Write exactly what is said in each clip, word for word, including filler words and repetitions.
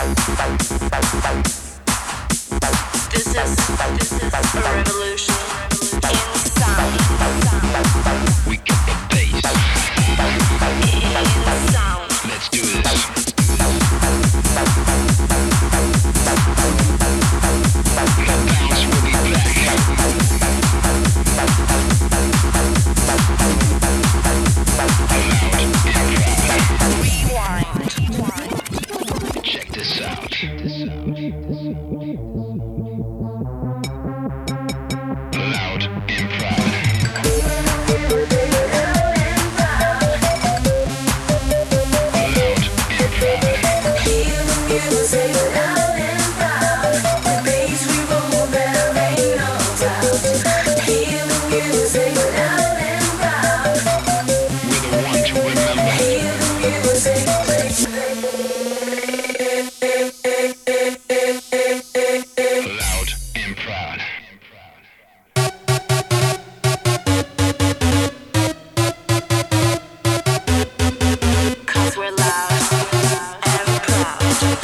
This is, this is a revolution in sound. We got the bass. In sound. Let's do this. The bounce will be back. Rewind. Check this out. Check this out. Loud and proud. Loud and proud. Hear the music loud and proud. The bass we roll, there ain't no doubt. Hear the music loud and proud. We're the one to remember. Hear the music. Loud and proud. Cause we're loud and proud.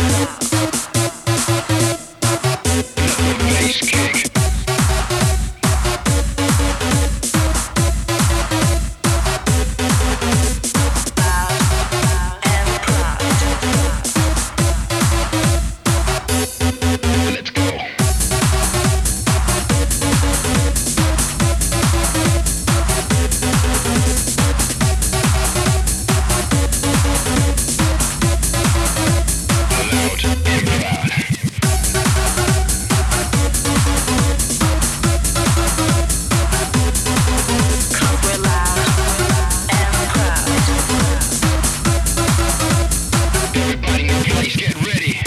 Let the bass kick. Loud and proud. Let's go. Loud and proud. Cause we're loud and proud. Everybody in place, get ready.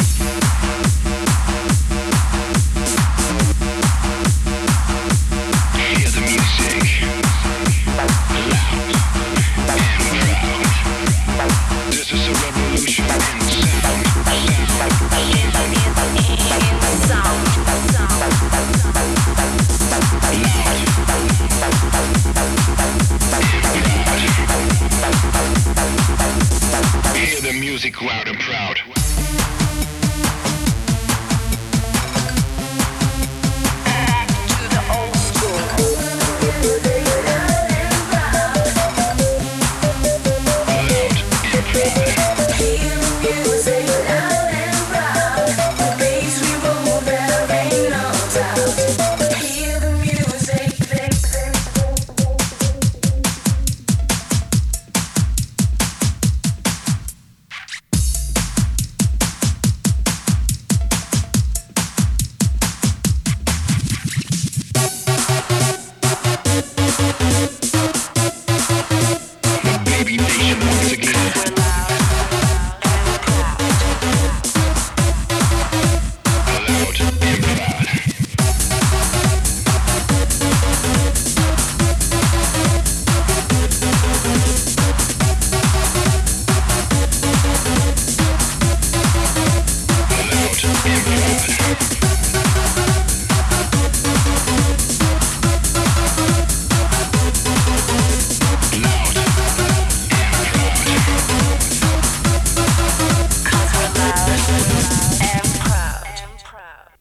Hear the music. Loud and proud. This is a revolution in sound. Sound. In sound. Hear the music loud and proud.